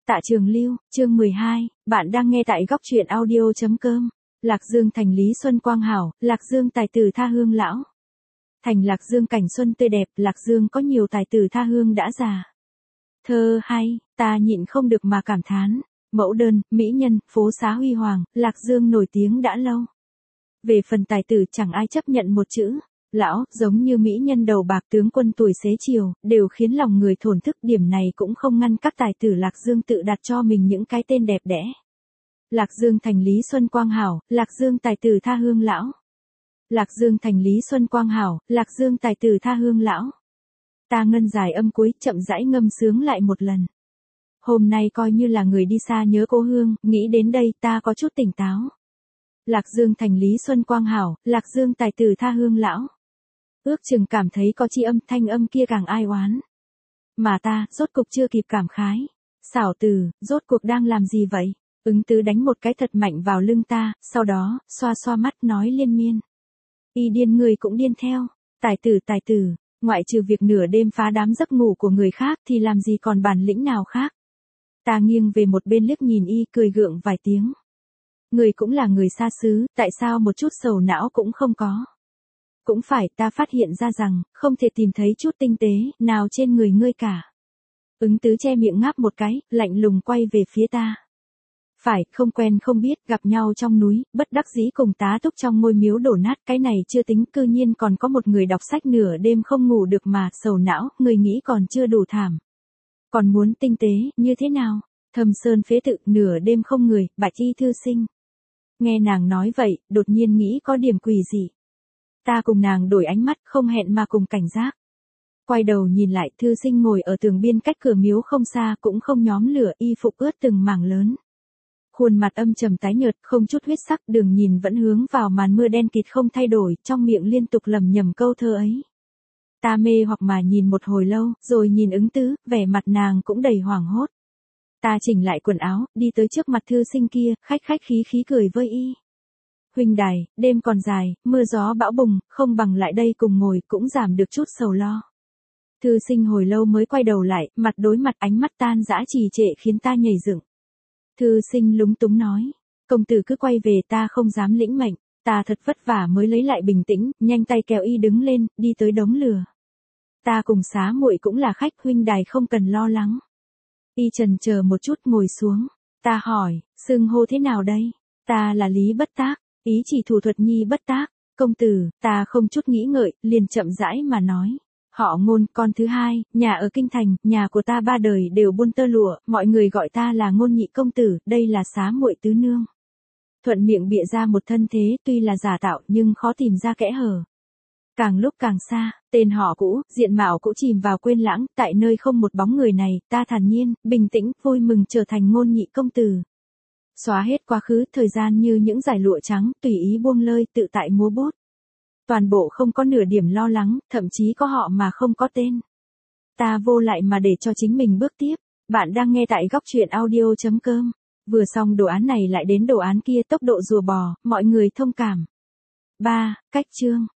Tạ Trường Lưu, chương 12, bạn đang nghe tại góc truyện audio.com. Lạc Dương thành Lý Xuân Quang hảo, Lạc Dương tài tử tha hương lão. Thành Lạc Dương cảnh xuân tươi đẹp, Lạc Dương có nhiều tài tử tha hương đã già. Thơ hay, ta nhịn không được mà cảm thán. Mẫu đơn, mỹ nhân, phố xá huy hoàng, Lạc Dương nổi tiếng đã lâu. Về phần tài tử chẳng ai chấp nhận một chữ. Lão, giống như mỹ nhân đầu bạc tướng quân tuổi xế chiều, đều khiến lòng người thổn thức, điểm này cũng không ngăn các tài tử Lạc Dương tự đặt cho mình những cái tên đẹp đẽ. Lạc Dương thành Lý Xuân Quang hảo, Lạc Dương tài tử tha hương lão. Lạc Dương thành Lý Xuân Quang hảo, Lạc Dương tài tử tha hương lão. Ta ngân dài âm cuối, chậm rãi ngâm sướng lại một lần. Hôm nay coi như là người đi xa nhớ cố hương, nghĩ đến đây ta có chút tỉnh táo. Lạc Dương thành Lý Xuân Quang hảo, Lạc Dương tài tử tha hương lão. Ước chừng cảm thấy có chi âm, thanh âm kia càng ai oán. Mà ta, rốt cục chưa kịp cảm khái. Xảo từ, rốt cuộc đang làm gì vậy? Ứng Tứ đánh một cái thật mạnh vào lưng ta, sau đó, xoa xoa mắt nói liên miên. Y điên người cũng điên theo. Tài tử, ngoại trừ việc nửa đêm phá đám giấc ngủ của người khác thì làm gì còn bản lĩnh nào khác. Ta nghiêng về một bên liếc nhìn y, cười gượng vài tiếng. Người cũng là người xa xứ, tại sao một chút sầu não cũng không có? Cũng phải, ta phát hiện ra rằng, không thể tìm thấy chút tinh tế nào trên người ngươi cả. Ứng Tứ che miệng ngáp một cái, lạnh lùng quay về phía ta. Phải, không quen không biết, gặp nhau trong núi, bất đắc dĩ cùng tá túc trong ngôi miếu đổ nát, cái này chưa tính, cư nhiên còn có một người đọc sách nửa đêm không ngủ được mà, sầu não, người nghĩ còn chưa đủ thảm. Còn muốn tinh tế, như thế nào? Thâm sơn phế tự, nửa đêm không người, bạch y thư sinh. Nghe nàng nói vậy, đột nhiên nghĩ có điểm quỷ gì. Ta cùng nàng đổi ánh mắt, không hẹn mà cùng cảnh giác. Quay đầu nhìn lại, thư sinh ngồi ở tường biên cách cửa miếu không xa, cũng không nhóm lửa, y phục ướt từng mảng lớn. Khuôn mặt âm trầm tái nhợt, không chút huyết sắc, đường nhìn vẫn hướng vào màn mưa đen kịt không thay đổi, trong miệng liên tục lẩm nhẩm câu thơ ấy. Ta mê hoặc mà nhìn một hồi lâu, rồi nhìn Ứng Tứ, vẻ mặt nàng cũng đầy hoảng hốt. Ta chỉnh lại quần áo, đi tới trước mặt thư sinh kia, khách khí cười với y. Huynh đài, đêm còn dài, mưa gió bão bùng, không bằng lại đây cùng ngồi, cũng giảm được chút sầu lo. Thư sinh hồi lâu mới quay đầu lại, mặt đối mặt, ánh mắt tan dã trì trệ khiến ta nhảy dựng. Thư sinh lúng túng nói, công tử cứ quay về, ta không dám lĩnh mệnh. Ta thật vất vả mới lấy lại bình tĩnh, nhanh tay kéo y đứng lên, đi tới đống lửa. Ta cùng xá muội cũng là khách, huynh đài không cần lo lắng. Y chần chờ một chút ngồi xuống. Ta hỏi, xưng hô thế nào đây? Ta là Lý Bất Tác, ý chỉ Thủ Thuật Nhi Bất Tác. Công tử, ta không chút nghĩ ngợi, liền chậm rãi mà nói. Họ Ngôn, con thứ hai, nhà ở Kinh Thành, nhà của ta ba đời đều buôn tơ lụa, mọi người gọi ta là Ngôn nhị công tử, đây là xá muội tứ nương. Thuận miệng bịa ra một thân thế, tuy là giả tạo nhưng khó tìm ra kẽ hở. Càng lúc càng xa, tên họ cũ, diện mạo cũ chìm vào quên lãng, tại nơi không một bóng người này, ta thản nhiên, bình tĩnh, vui mừng trở thành Ngôn nhị công tử. Xóa hết quá khứ, thời gian như những dải lụa trắng, tùy ý buông lơi, tự tại múa bút. Toàn bộ không có nửa điểm lo lắng, thậm chí có họ mà không có tên. Ta vô lại mà để cho chính mình bước tiếp. Bạn đang nghe tại góc truyện audio.com. Vừa xong đồ án này lại đến đồ án kia, tốc độ rùa bò, mọi người thông cảm. 3. Cách chương.